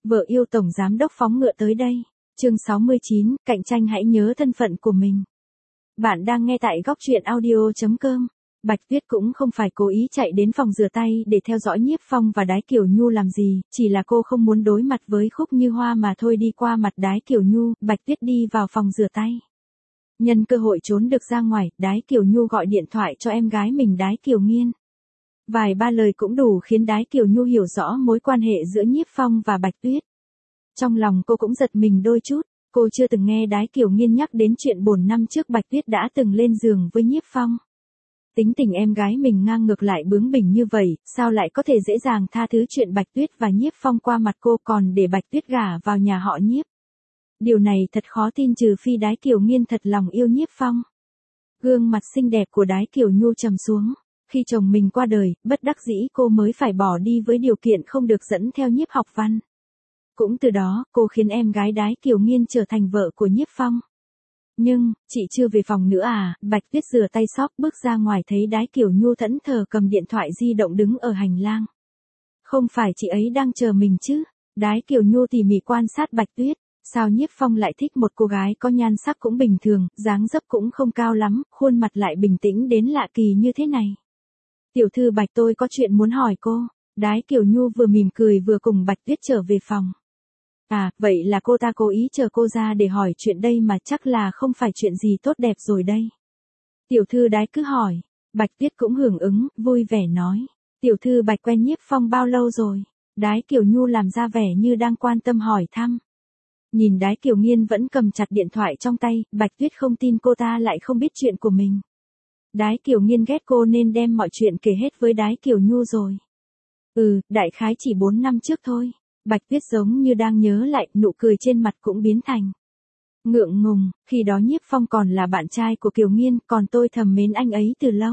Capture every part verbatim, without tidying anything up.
Vợ yêu tổng giám đốc phóng ngựa tới đây. Chương sáu mươi chín, cạnh tranh hãy nhớ thân phận của mình. Bạn đang nghe tại góc truyện audio chấm com. Bạch Tuyết cũng không phải cố ý chạy đến phòng rửa tay để theo dõi Nhiếp Phong và Đái Kiểu Nhu làm gì, chỉ là cô không muốn đối mặt với Khúc Như Hoa mà thôi. Đi qua mặt Đái Kiểu Nhu, Bạch Tuyết đi vào phòng rửa tay. Nhân cơ hội trốn được ra ngoài, Đái Kiểu Nhu gọi điện thoại cho em gái mình Đái Kiểu Nghiên. Vài ba lời cũng đủ khiến Đái Kiểu Nhu hiểu rõ mối quan hệ giữa Nhiếp Phong và Bạch Tuyết. Trong lòng cô cũng giật mình đôi chút, cô chưa từng nghe Đái Kiểu Nghiên nhắc đến chuyện bổn năm trước Bạch Tuyết đã từng lên giường với Nhiếp Phong. Tính tình em gái mình ngang ngược lại bướng bỉnh như vậy, sao lại có thể dễ dàng tha thứ chuyện Bạch Tuyết và Nhiếp Phong qua mặt cô còn để Bạch Tuyết gả vào nhà họ Nhiếp. Điều này thật khó tin trừ phi Đái Kiểu Nghiên thật lòng yêu Nhiếp Phong. Gương mặt xinh đẹp của Đái Kiểu Nhu trầm xuống. Khi chồng mình qua đời, bất đắc dĩ cô mới phải bỏ đi với điều kiện không được dẫn theo Nhiếp học văn. Cũng từ đó, cô khiến em gái Đái Kiểu Nghiên trở thành vợ của Nhiếp Phong. Nhưng, chị chưa về phòng nữa à? Bạch Tuyết rửa tay xóc bước ra ngoài thấy Đái Kiểu Nhu thẫn thờ cầm điện thoại di động đứng ở hành lang. Không phải chị ấy đang chờ mình chứ? Đái Kiểu Nhu tỉ mỉ quan sát Bạch Tuyết. Sao Nhiếp Phong lại thích một cô gái có nhan sắc cũng bình thường, dáng dấp cũng không cao lắm, khuôn mặt lại bình tĩnh đến lạ kỳ như thế này? Tiểu thư Bạch, tôi có chuyện muốn hỏi cô. Đái Kiểu Nhu vừa mỉm cười vừa cùng Bạch Tuyết trở về phòng. À, vậy là cô ta cố ý chờ cô ra để hỏi chuyện đây mà, chắc là không phải chuyện gì tốt đẹp rồi đây. Tiểu thư Đái cứ hỏi. Bạch Tuyết cũng hưởng ứng, vui vẻ nói. Tiểu thư Bạch quen Nhiếp Phong bao lâu rồi? Đái Kiểu Nhu làm ra vẻ như đang quan tâm hỏi thăm. Nhìn Đái Kiểu Nghiên vẫn cầm chặt điện thoại trong tay, Bạch Tuyết không tin cô ta lại không biết chuyện của mình. Đái Kiểu Nghiên ghét cô nên đem mọi chuyện kể hết với Đái Kiểu Nhu rồi. Ừ, đại khái chỉ bốn năm trước thôi. Bạch Tuyết giống như đang nhớ lại, nụ cười trên mặt cũng biến thành ngượng ngùng. Khi đó Nhiếp Phong còn là bạn trai của Kiểu Nghiên, còn tôi thầm mến anh ấy từ lâu.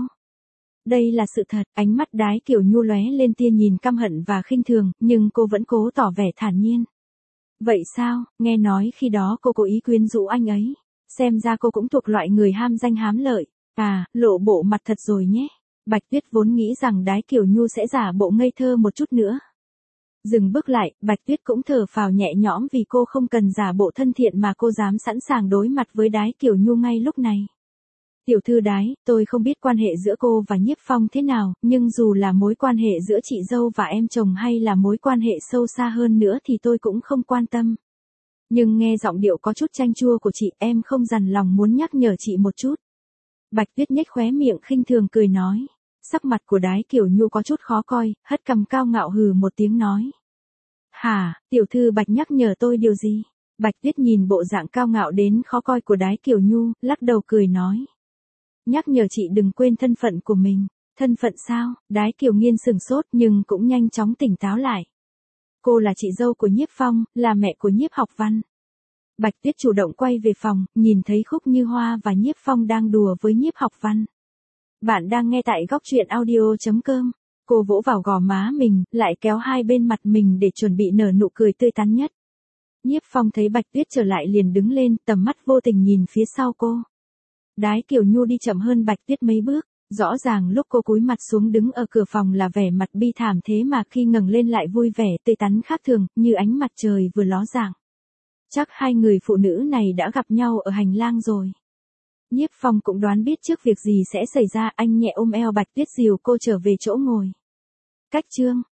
Đây là sự thật. Ánh mắt Đái Kiểu Nhu lóe lên tia nhìn căm hận và khinh thường, nhưng cô vẫn cố tỏ vẻ thản nhiên. Vậy sao? Nghe nói khi đó cô cố ý quyến rũ anh ấy. Xem ra cô cũng thuộc loại người ham danh hám lợi. À, lộ bộ mặt thật rồi nhé. Bạch Tuyết vốn nghĩ rằng Đái Kiểu Nhu sẽ giả bộ ngây thơ một chút nữa. Dừng bước lại, Bạch Tuyết cũng thở phào nhẹ nhõm vì cô không cần giả bộ thân thiện mà cô dám sẵn sàng đối mặt với Đái Kiểu Nhu ngay lúc này. Tiểu thư Đái, tôi không biết quan hệ giữa cô và Nhiếp Phong thế nào, nhưng dù là mối quan hệ giữa chị dâu và em chồng hay là mối quan hệ sâu xa hơn nữa thì tôi cũng không quan tâm. Nhưng nghe giọng điệu có chút chanh chua của chị, em không dằn lòng muốn nhắc nhở chị một chút. Bạch Tuyết nhếch khóe miệng khinh thường cười nói. Sắc mặt của Đái Kiểu Nhu có chút khó coi, hất cằm cao ngạo hừ một tiếng nói. Hả, tiểu thư Bạch nhắc nhở tôi điều gì? Bạch Tuyết nhìn bộ dạng cao ngạo đến khó coi của Đái Kiểu Nhu, lắc đầu cười nói. Nhắc nhở chị đừng quên thân phận của mình. Thân phận sao? Đái Kiểu Nghiên sừng sốt nhưng cũng nhanh chóng tỉnh táo lại. Cô là chị dâu của Nhiếp Phong, là mẹ của Nhiếp học văn. Bạch Tuyết chủ động quay về phòng, nhìn thấy Khúc Như Hoa và Nhiếp Phong đang đùa với Nhiếp học văn. Bạn đang nghe tại góc truyện audio chấm com. Cô vỗ vào gò má mình, lại kéo hai bên mặt mình để chuẩn bị nở nụ cười tươi tắn nhất. Nhiếp Phong thấy Bạch Tuyết trở lại liền đứng lên, tầm mắt vô tình nhìn phía sau cô. Đái Kiểu Nhu đi chậm hơn Bạch Tuyết mấy bước, rõ ràng lúc cô cúi mặt xuống đứng ở cửa phòng là vẻ mặt bi thảm, thế mà khi ngẩng lên lại vui vẻ tươi tắn khác thường, như ánh mặt trời vừa ló dạng. Chắc hai người phụ nữ này đã gặp nhau ở hành lang rồi. Nhiếp Phong cũng đoán biết trước việc gì sẽ xảy ra, anh nhẹ ôm eo Bạch Tuyết dìu cô trở về chỗ ngồi. Cách chương